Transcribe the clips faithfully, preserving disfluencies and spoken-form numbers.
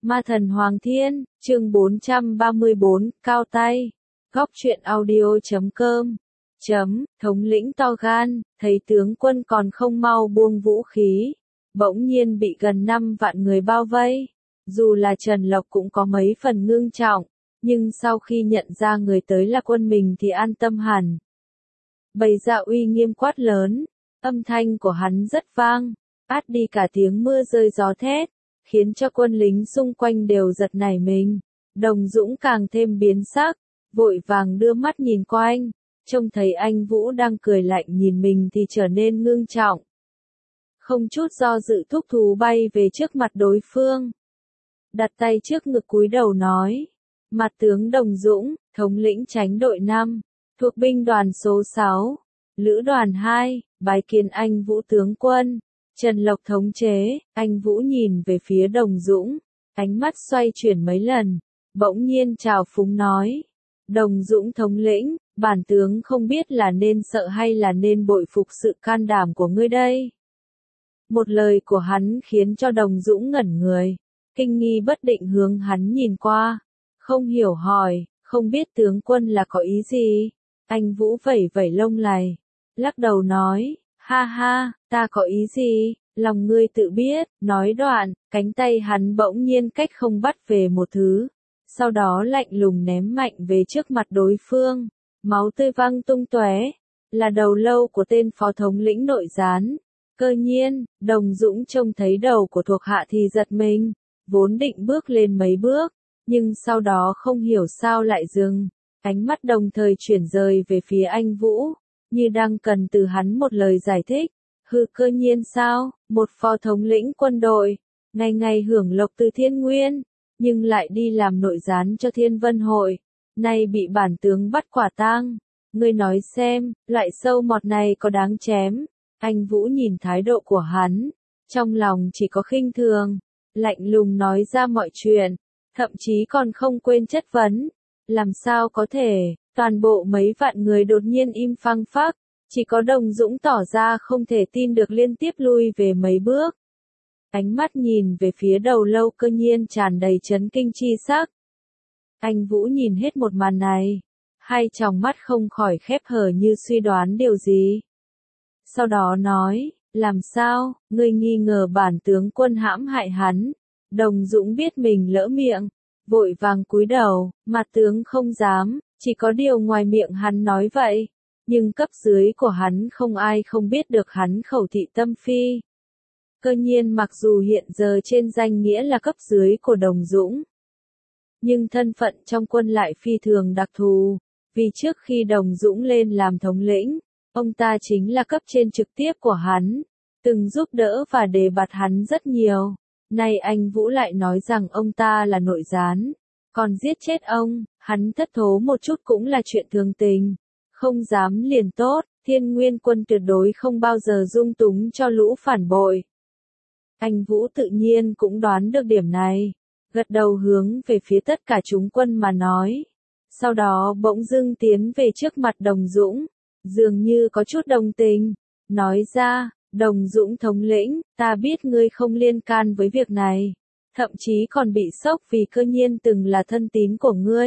Ma thần Hoàng Thiên, chương bốn trăm ba mươi bốn, Cao Tay. Góc truyện audio chấm com. Chấm, thống lĩnh to gan, thấy tướng quân còn không mau buông vũ khí. Bỗng nhiên bị gần năm vạn người bao vây. Dù là Trần Lộc cũng có mấy phần ngưng trọng, nhưng sau khi nhận ra người tới là quân mình thì an tâm hẳn. Bày ra uy nghiêm quát lớn, âm thanh của hắn rất vang, át đi cả tiếng mưa rơi gió thét, khiến cho quân lính xung quanh đều giật nảy mình. Đồng Dũng càng thêm biến sắc, vội vàng đưa mắt nhìn quanh, trông thấy anh Vũ đang cười lạnh nhìn mình thì trở nên ngưng trọng. Không chút do dự thúc thú bay về trước mặt đối phương. Đặt tay trước ngực cúi đầu nói, mặt tướng Đồng Dũng, thống lĩnh chánh đội năm, thuộc binh đoàn số sáu, lữ đoàn hai, bái kiến anh Vũ tướng quân. Trần Lộc thống chế, anh Vũ nhìn về phía Đồng Dũng, ánh mắt xoay chuyển mấy lần, bỗng nhiên trào phúng nói. Đồng Dũng thống lĩnh, bản tướng không biết là nên sợ hay là nên bội phục sự can đảm của ngươi đây. Một lời của hắn khiến cho Đồng Dũng ngẩn người, kinh nghi bất định hướng hắn nhìn qua, không hiểu hỏi, không biết tướng quân là có ý gì. Anh Vũ vẩy vẩy lông lày, lắc đầu nói. Ha ha, ta có ý gì, lòng ngươi tự biết, nói đoạn, cánh tay hắn bỗng nhiên cách không bắt về một thứ, sau đó lạnh lùng ném mạnh về trước mặt đối phương, máu tươi văng tung tóe, là đầu lâu của tên phó thống lĩnh nội gián. Cơ nhiên, Đồng Dũng trông thấy đầu của thuộc hạ thì giật mình, vốn định bước lên mấy bước, nhưng sau đó không hiểu sao lại dừng, ánh mắt đồng thời chuyển rời về phía anh Vũ. Như đang cần từ hắn một lời giải thích. Hừ, cơ nhiên sao, một phó thống lĩnh quân đội, ngày ngày hưởng lộc từ Thiên Nguyên, nhưng lại đi làm nội gián cho Thiên Vân Hội, nay bị bản tướng bắt quả tang. Ngươi nói xem, loại sâu mọt này có đáng chém? Anh Vũ nhìn thái độ của hắn, trong lòng chỉ có khinh thường, lạnh lùng nói ra mọi chuyện, thậm chí còn không quên chất vấn. Làm sao có thể? Toàn bộ mấy vạn người đột nhiên im phăng phắc, chỉ có Đồng Dũng tỏ ra không thể tin được liên tiếp lui về mấy bước. Ánh mắt nhìn về phía đầu lâu Cơ nhiên tràn đầy chấn kinh chi sắc. Anh Vũ nhìn hết một màn này, hai tròng mắt không khỏi khép hờ như suy đoán điều gì. Sau đó nói, làm sao, ngươi nghi ngờ bản tướng quân hãm hại hắn. Đồng Dũng biết mình lỡ miệng, vội vàng cúi đầu, mặt tướng không dám. Chỉ có điều ngoài miệng hắn nói vậy, nhưng cấp dưới của hắn không ai không biết được hắn khẩu thị tâm phi. Cơ nhiên mặc dù hiện giờ trên danh nghĩa là cấp dưới của Đồng Dũng, nhưng thân phận trong quân lại phi thường đặc thù, vì trước khi Đồng Dũng lên làm thống lĩnh, ông ta chính là cấp trên trực tiếp của hắn, từng giúp đỡ và đề bạt hắn rất nhiều. Nay anh Vũ lại nói rằng ông ta là nội gián, còn giết chết ông, hắn thất thố một chút cũng là chuyện thường tình. Không dám liền tốt, Thiên Nguyên quân tuyệt đối không bao giờ dung túng cho lũ phản bội. Anh Vũ tự nhiên cũng đoán được điểm này, gật đầu hướng về phía tất cả chúng quân mà nói. Sau đó bỗng dưng tiến về trước mặt Đồng Dũng, dường như có chút đồng tình, nói ra, Đồng Dũng thống lĩnh, ta biết ngươi không liên can với việc này. Thậm chí còn bị sốc vì Cơ nhiên từng là thân tín của ngươi.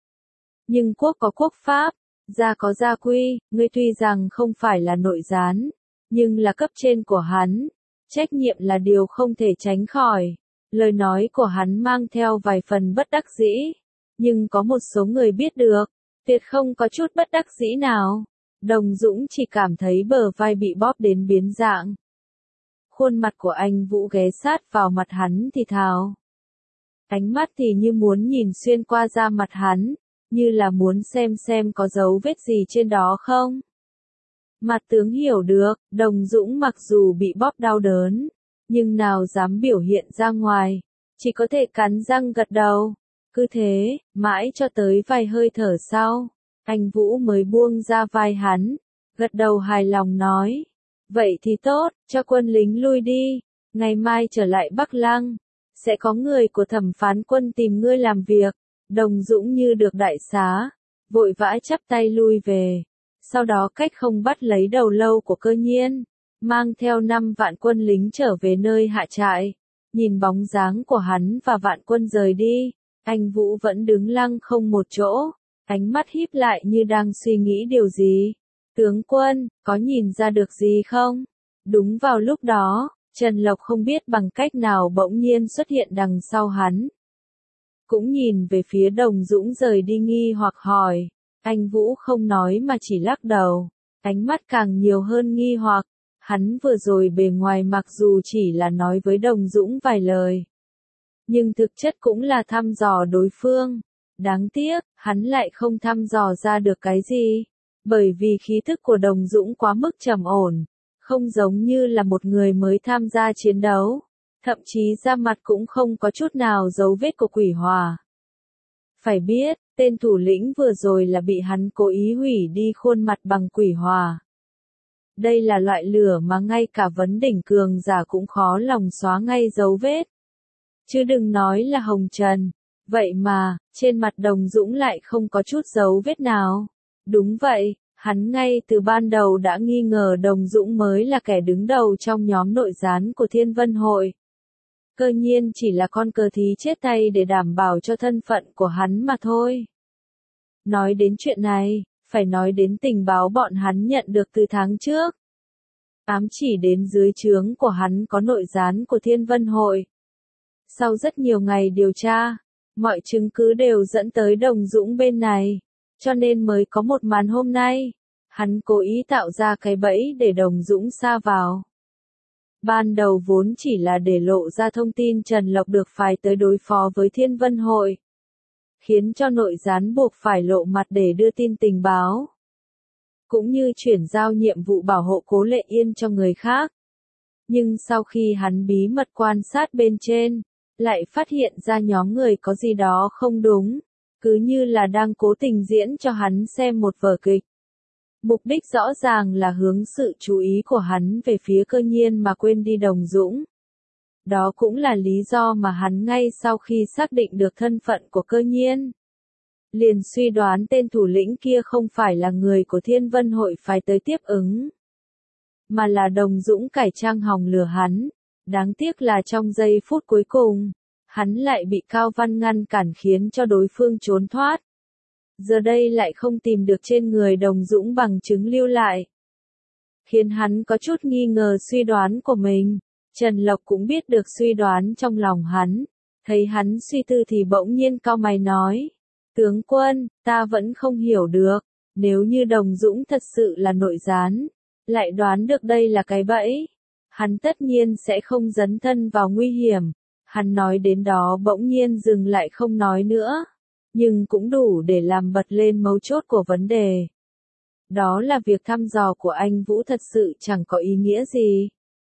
Nhưng quốc có quốc pháp, gia có gia quy, ngươi tuy rằng không phải là nội gián, nhưng là cấp trên của hắn, trách nhiệm là điều không thể tránh khỏi. Lời nói của hắn mang theo vài phần bất đắc dĩ, nhưng có một số người biết được, tuyệt không có chút bất đắc dĩ nào. Đồng Dũng chỉ cảm thấy bờ vai bị bóp đến biến dạng. Khuôn mặt của anh Vũ ghé sát vào mặt hắn thì thào. Ánh mắt thì như muốn nhìn xuyên qua da mặt hắn, như là muốn xem xem có dấu vết gì trên đó không. Mặt tướng hiểu được, Đồng Dũng mặc dù bị bóp đau đớn, nhưng nào dám biểu hiện ra ngoài, chỉ có thể cắn răng gật đầu. Cứ thế, mãi cho tới vài hơi thở sau, anh Vũ mới buông ra vai hắn, gật đầu hài lòng nói. Vậy thì tốt, cho quân lính lui đi, ngày mai trở lại Bắc Lăng, sẽ có người của thẩm phán quân tìm ngươi làm việc. Đồng Dũng như được đại xá, vội vã chắp tay lui về, sau đó cách không bắt lấy đầu lâu của Cơ nhiên, mang theo năm vạn quân lính trở về nơi hạ trại. Nhìn bóng dáng của hắn và Vạn Quân rời đi, anh Vũ vẫn đứng lăng không một chỗ, ánh mắt híp lại như đang suy nghĩ điều gì. Tướng quân, có nhìn ra được gì không? Đúng vào lúc đó, Trần Lộc không biết bằng cách nào bỗng nhiên xuất hiện đằng sau hắn. Cũng nhìn về phía Đồng Dũng rời đi nghi hoặc hỏi. Anh Vũ không nói mà chỉ lắc đầu, ánh mắt càng nhiều hơn nghi hoặc. Hắn vừa rồi bề ngoài mặc dù chỉ là nói với Đồng Dũng vài lời, nhưng thực chất cũng là thăm dò đối phương. Đáng tiếc, hắn lại không thăm dò ra được cái gì, bởi vì khí thức của Đồng Dũng quá mức trầm ổn, không giống như là một người mới tham gia chiến đấu, thậm chí da mặt cũng không có chút nào dấu vết của quỷ hỏa. Phải biết, tên thủ lĩnh vừa rồi là bị hắn cố ý hủy đi khuôn mặt bằng quỷ hỏa. Đây là loại lửa mà ngay cả vấn đỉnh cường giả cũng khó lòng xóa ngay dấu vết. Chứ đừng nói là hồng trần. Vậy mà, trên mặt Đồng Dũng lại không có chút dấu vết nào. Đúng vậy, hắn ngay từ ban đầu đã nghi ngờ Đồng Dũng mới là kẻ đứng đầu trong nhóm nội gián của Thiên Vân Hội. Cơ nhiên chỉ là con cờ thí chết tay để đảm bảo cho thân phận của hắn mà thôi. Nói đến chuyện này, phải nói đến tình báo bọn hắn nhận được từ tháng trước. Ám chỉ đến dưới trướng của hắn có nội gián của Thiên Vân Hội. Sau rất nhiều ngày điều tra, mọi chứng cứ đều dẫn tới Đồng Dũng bên này, cho nên mới có một màn hôm nay. Hắn cố ý tạo ra cái bẫy để Đồng Dũng sa vào. Ban đầu vốn chỉ là để lộ ra thông tin Trần Lộc được phái tới đối phó với Thiên Vân Hội, khiến cho nội gián buộc phải lộ mặt để đưa tin tình báo, cũng như chuyển giao nhiệm vụ bảo hộ Cố Lệ Yên cho người khác. Nhưng sau khi hắn bí mật quan sát bên trên, lại phát hiện ra nhóm người có gì đó không đúng, cứ như là đang cố tình diễn cho hắn xem một vở kịch. Mục đích rõ ràng là hướng sự chú ý của hắn về phía Cơ Nhiên mà quên đi Đồng Dũng. Đó cũng là lý do mà hắn ngay sau khi xác định được thân phận của Cơ Nhiên, liền suy đoán tên thủ lĩnh kia không phải là người của Thiên Vân Hội phái tới tiếp ứng, mà là Đồng Dũng cải trang hòng lừa hắn. Đáng tiếc là trong giây phút cuối cùng, hắn lại bị Cao Văn ngăn cản khiến cho đối phương trốn thoát. Giờ đây lại không tìm được trên người Đồng Dũng bằng chứng lưu lại, khiến hắn có chút nghi ngờ suy đoán của mình. Trần Lộc cũng biết được suy đoán trong lòng hắn, thấy hắn suy tư thì bỗng nhiên cau mày nói. Tướng quân, ta vẫn không hiểu được, nếu như Đồng Dũng thật sự là nội gián, lại đoán được đây là cái bẫy, hắn tất nhiên sẽ không dấn thân vào nguy hiểm. Hắn nói đến đó bỗng nhiên dừng lại không nói nữa, nhưng cũng đủ để làm bật lên mấu chốt của vấn đề. Đó là việc thăm dò của anh Vũ thật sự chẳng có ý nghĩa gì.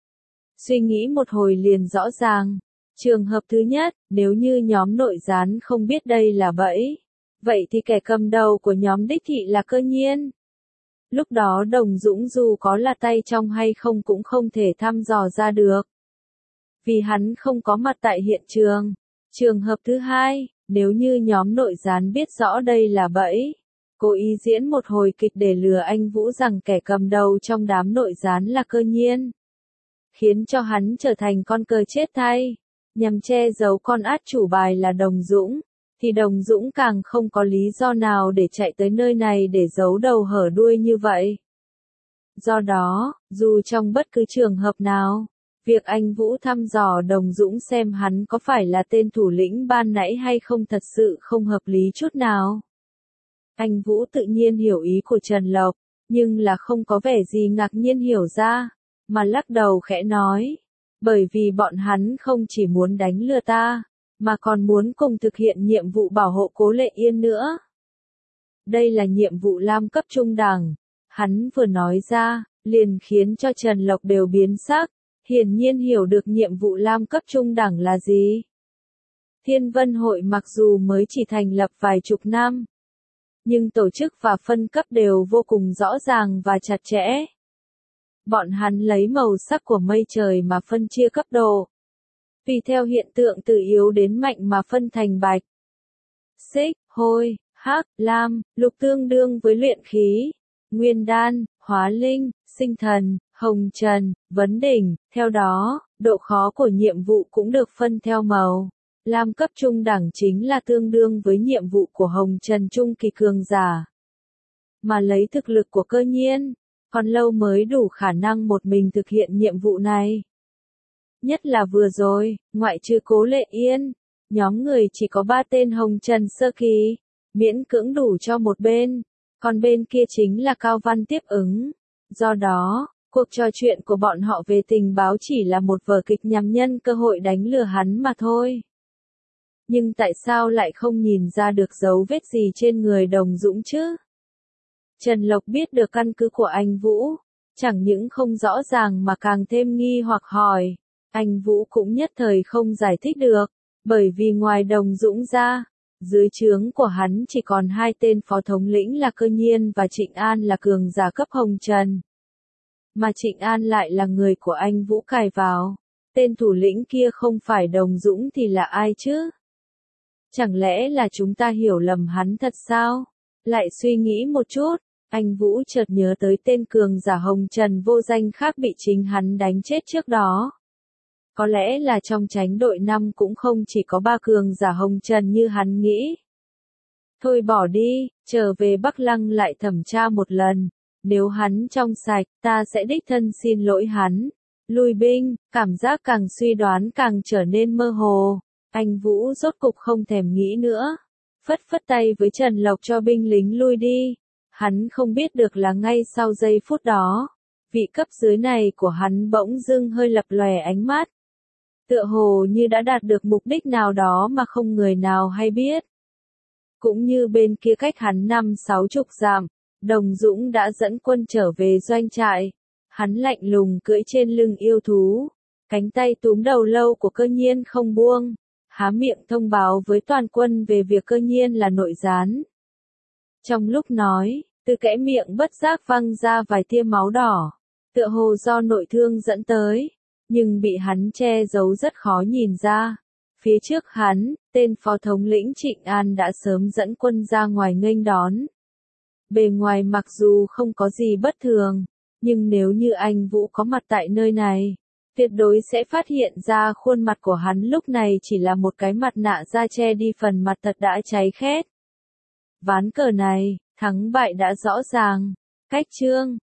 Suy nghĩ một hồi liền rõ ràng. Trường hợp thứ nhất, nếu như nhóm nội gián không biết đây là bẫy, vậy thì kẻ cầm đầu của nhóm đích thị là Cơ Nhiên. Lúc đó Đồng Dũng dù có là tay trong hay không cũng không thể thăm dò ra được, vì hắn không có mặt tại hiện trường. Trường hợp thứ hai, nếu như nhóm nội gián biết rõ đây là bẫy, cố ý diễn một hồi kịch để lừa anh Vũ rằng kẻ cầm đầu trong đám nội gián là Cơ Nhiên, khiến cho hắn trở thành con cờ chết thay, nhằm che giấu con át chủ bài là Đồng Dũng, thì Đồng Dũng càng không có lý do nào để chạy tới nơi này để giấu đầu hở đuôi như vậy. Do đó, dù trong bất cứ trường hợp nào, việc anh Vũ thăm dò Đồng Dũng xem hắn có phải là tên thủ lĩnh ban nãy hay không thật sự không hợp lý chút nào. Anh Vũ tự nhiên hiểu ý của Trần Lộc, nhưng là không có vẻ gì ngạc nhiên hiểu ra, mà lắc đầu khẽ nói, bởi vì bọn hắn không chỉ muốn đánh lừa ta, mà còn muốn cùng thực hiện nhiệm vụ bảo hộ Cố Lệ Yên nữa. Đây là nhiệm vụ lam cấp trung đẳng. Hắn vừa nói ra, liền khiến cho Trần Lộc đều biến sắc, hiển nhiên hiểu được nhiệm vụ lam cấp trung đẳng là gì. Thiên Vân Hội mặc dù mới chỉ thành lập vài chục năm, nhưng tổ chức và phân cấp đều vô cùng rõ ràng và chặt chẽ. Bọn hắn lấy màu sắc của mây trời mà phân chia cấp độ, tùy theo hiện tượng từ yếu đến mạnh mà phân thành bạch, xích, hôi, hắc, lam, lục tương đương với luyện khí, nguyên đan, hóa linh, sinh thần, hồng trần, vấn đỉnh, theo đó, độ khó của nhiệm vụ cũng được phân theo màu. Lam cấp trung đẳng chính là tương đương với nhiệm vụ của hồng trần trung kỳ cường giả. Mà lấy thực lực của Cơ Nhiên, còn lâu mới đủ khả năng một mình thực hiện nhiệm vụ này. Nhất là vừa rồi, ngoại trừ Cố Lệ Yên, nhóm người chỉ có ba tên hồng trần sơ kỳ, miễn cưỡng đủ cho một bên, còn bên kia chính là Cao Văn tiếp ứng. Do đó, cuộc trò chuyện của bọn họ về tình báo chỉ là một vở kịch nhằm nhân cơ hội đánh lừa hắn mà thôi. Nhưng tại sao lại không nhìn ra được dấu vết gì trên người Đồng Dũng chứ? Trần Lộc biết được căn cứ của anh Vũ, chẳng những không rõ ràng mà càng thêm nghi hoặc hỏi. Anh Vũ cũng nhất thời không giải thích được, bởi vì ngoài Đồng Dũng ra, dưới trướng của hắn chỉ còn hai tên phó thống lĩnh là Cơ Nhiên và Trịnh An là cường giả cấp hồng trần. Mà Trịnh An lại là người của anh Vũ cài vào. Tên thủ lĩnh kia không phải Đồng Dũng thì là ai chứ? Chẳng lẽ là chúng ta hiểu lầm hắn thật sao? Lại suy nghĩ một chút, anh Vũ chợt nhớ tới tên cường giả hồng trần vô danh khác bị chính hắn đánh chết trước đó. Có lẽ là trong tránh đội năm cũng không chỉ có ba cường giả hồng trần như hắn nghĩ. Thôi bỏ đi, trở về Bắc Lăng lại thẩm tra một lần. Nếu hắn trong sạch, ta sẽ đích thân xin lỗi hắn. Lui binh, cảm giác càng suy đoán càng trở nên mơ hồ. Anh Vũ rốt cục không thèm nghĩ nữa. Phất phất tay với Trần Lộc cho binh lính lui đi. Hắn không biết được là ngay sau giây phút đó, vị cấp dưới này của hắn bỗng dưng hơi lập lòe ánh mắt. Tựa hồ như đã đạt được mục đích nào đó mà không người nào hay biết. Cũng như bên kia cách hắn năm sáu chục dặm, Đồng Dũng đã dẫn quân trở về doanh trại. Hắn lạnh lùng cưỡi trên lưng yêu thú, cánh tay túm đầu lâu của Cơ Nhiên không buông, há miệng thông báo với toàn quân về việc Cơ Nhiên là nội gián. Trong lúc nói, từ kẽ miệng bất giác văng ra vài tia máu đỏ, tựa hồ do nội thương dẫn tới, nhưng bị hắn che giấu rất khó nhìn ra. Phía trước hắn, tên phó thống lĩnh Trịnh An đã sớm dẫn quân ra ngoài nghênh đón. Bề ngoài mặc dù không có gì bất thường, nhưng nếu như anh Vũ có mặt tại nơi này, tuyệt đối sẽ phát hiện ra khuôn mặt của hắn lúc này chỉ là một cái mặt nạ da che đi phần mặt thật đã cháy khét. Ván cờ này, thắng bại đã rõ ràng. Cách chương